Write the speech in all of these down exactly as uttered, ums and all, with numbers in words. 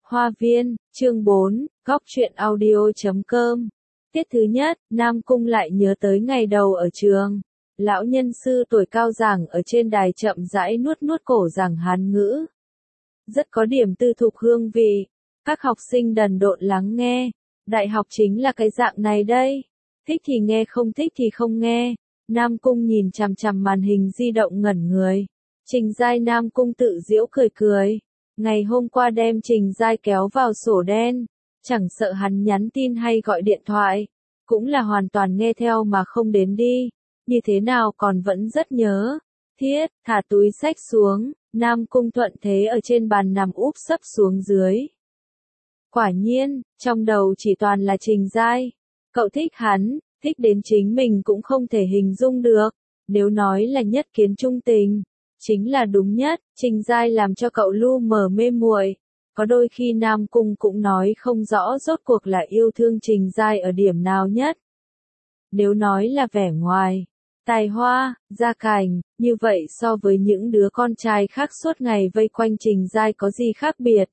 Hoa viên, chương bốn, góc truyện audio chấm com. Tiết thứ nhất, Nam Cung lại nhớ tới ngày đầu ở trường. Lão nhân sư tuổi cao giảng ở trên đài chậm rãi nuốt nuốt cổ giảng Hán ngữ. Rất có điểm tư thục hương vị. Các học sinh đần độn lắng nghe. Đại học chính là cái dạng này đây. Thích thì nghe, không thích thì không nghe. Nam Cung nhìn chằm chằm màn hình di động ngẩn người. Trình Giai Nam Cung tự giễu cười cười. Ngày hôm qua đem Trình Giai kéo vào sổ đen. Chẳng sợ hắn nhắn tin hay gọi điện thoại. Cũng là hoàn toàn nghe theo mà không đến đi. Như thế nào còn vẫn rất nhớ. Thiết, thả túi xách xuống. Nam Cung thuận thế ở trên bàn nằm úp sấp xuống dưới. Quả nhiên, trong đầu chỉ toàn là Trình Giai. Cậu thích hắn, thích đến chính mình cũng không thể hình dung được. Nếu nói là nhất kiến trung tình, chính là đúng nhất. Trình Giai làm cho cậu lu mờ mê muội. Có đôi khi Nam Cung cũng nói không rõ rốt cuộc là yêu thương Trình Giai ở điểm nào nhất. Nếu nói là vẻ ngoài, tài hoa, gia cảnh, như vậy so với những đứa con trai khác suốt ngày vây quanh Trình Giai có gì khác biệt?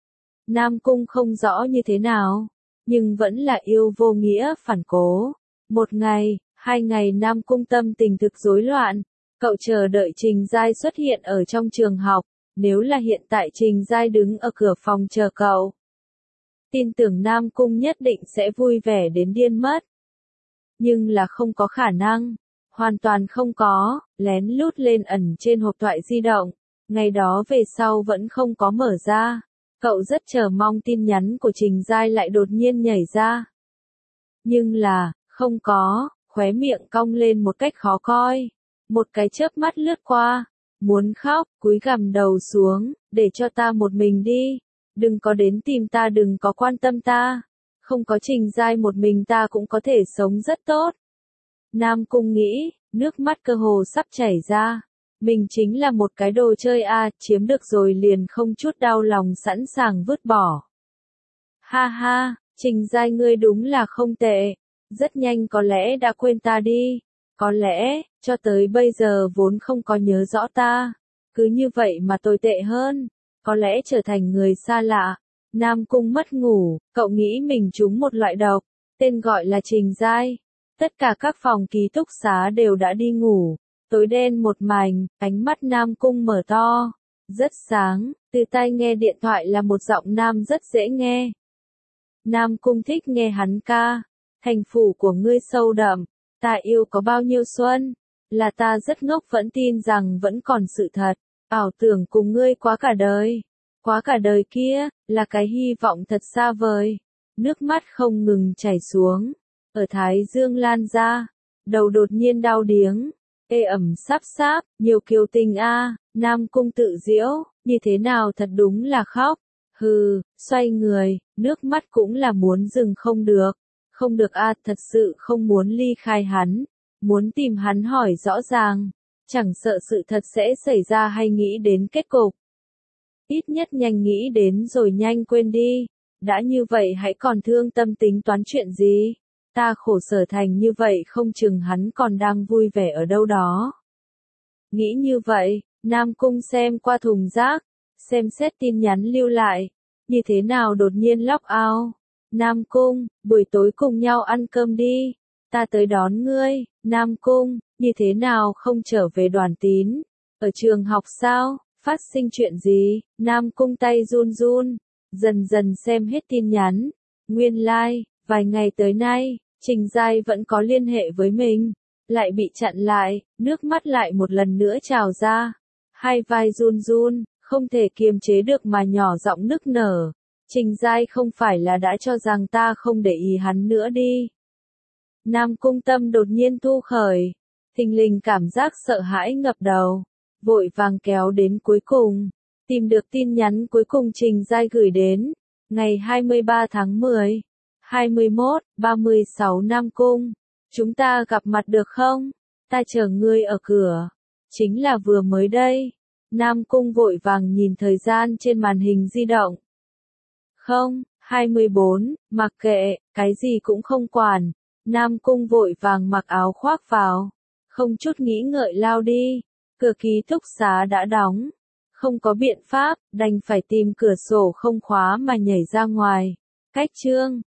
Nam Cung không rõ như thế nào, nhưng vẫn là yêu vô nghĩa phản cố. Một ngày, hai ngày Nam Cung tâm tình thực rối loạn. Cậu chờ đợi Trình Giai xuất hiện ở trong trường học. Nếu là hiện tại Trình Giai đứng ở cửa phòng chờ cậu, tin tưởng Nam Cung nhất định sẽ vui vẻ đến điên mất. Nhưng là không có khả năng. Hoàn toàn không có. Lén lút lên ẩn trên hộp thoại di động. Ngày đó về sau vẫn không có mở ra. Cậu rất chờ mong tin nhắn của Trình Giai lại đột nhiên nhảy ra. Nhưng là, không có. Khóe miệng cong lên một cách khó coi. Một cái chớp mắt lướt qua. Muốn khóc, cúi gằm đầu xuống, để cho ta một mình đi. Đừng có đến tìm ta, đừng có quan tâm ta. Không có Trình Giai một mình ta cũng có thể sống rất tốt. Nam Cung nghĩ, nước mắt cơ hồ sắp chảy ra. Mình chính là một cái đồ chơi a, à, chiếm được rồi liền không chút đau lòng sẵn sàng vứt bỏ. Ha ha, Trình Giai ngươi đúng là không tệ. Rất nhanh có lẽ đã quên ta đi. Có lẽ, cho tới bây giờ vốn không có nhớ rõ ta. Cứ như vậy mà tồi tệ hơn. Có lẽ trở thành người xa lạ. Nam Cung mất ngủ, cậu nghĩ mình trúng một loại độc. Tên gọi là Trình Giai. Tất cả các phòng ký túc xá đều đã đi ngủ. Tối đen một mảnh, ánh mắt Nam Cung mở to. Rất sáng, từ tai nghe điện thoại là một giọng nam rất dễ nghe. Nam Cung thích nghe hắn ca. Thành phủ của ngươi sâu đậm. Ta yêu có bao nhiêu xuân, là ta rất ngốc vẫn tin rằng vẫn còn sự thật, ảo tưởng cùng ngươi quá cả đời, quá cả đời kia, là cái hy vọng thật xa vời. Nước mắt không ngừng chảy xuống, ở thái dương lan ra, đầu đột nhiên đau điếng, ê ẩm sáp sáp, nhiều kiều tình a. Nam Cung tự giễu, như thế nào thật đúng là khóc, hừ, xoay người, nước mắt cũng là muốn dừng không được. Không được a, à, thật sự không muốn ly khai hắn, muốn tìm hắn hỏi rõ ràng, chẳng sợ sự thật sẽ xảy ra hay nghĩ đến kết cục. Ít nhất nhanh nghĩ đến rồi nhanh quên đi, đã như vậy hãy còn thương tâm tính toán chuyện gì, ta khổ sở thành như vậy không chừng hắn còn đang vui vẻ ở đâu đó. Nghĩ như vậy, Nam Cung xem qua thùng rác, xem xét tin nhắn lưu lại, như thế nào đột nhiên log out. Nam Cung, buổi tối cùng nhau ăn cơm đi, ta tới đón ngươi. Nam Cung, như thế nào không trở về Đoàn Tín, ở trường học sao, phát sinh chuyện gì? Nam Cung tay run run, dần dần xem hết tin nhắn, nguyên lai, like, vài ngày tới nay, Trình Giai vẫn có liên hệ với mình, lại bị chặn lại, nước mắt lại một lần nữa trào ra, hai vai run run, không thể kiềm chế được mà nhỏ giọng nức nở. Trình Giai không phải là đã cho rằng ta không để ý hắn nữa đi. Nam Cung tâm đột nhiên thu khởi, thình lình cảm giác sợ hãi ngập đầu, vội vàng kéo đến cuối cùng, tìm được tin nhắn cuối cùng Trình Giai gửi đến, ngày hai mươi ba tháng mười, hai mươi mốt, ba mươi sáu Nam Cung, chúng ta gặp mặt được không? Ta chờ ngươi ở cửa, chính là vừa mới đây. Nam Cung vội vàng nhìn thời gian trên màn hình di động. Không, hai mươi bốn, mặc kệ, cái gì cũng không quản. Nam Cung vội vàng mặc áo khoác vào. Không chút nghĩ ngợi lao đi. Cửa ký túc xá đã đóng. Không có biện pháp, đành phải tìm cửa sổ không khóa mà nhảy ra ngoài. Cách chương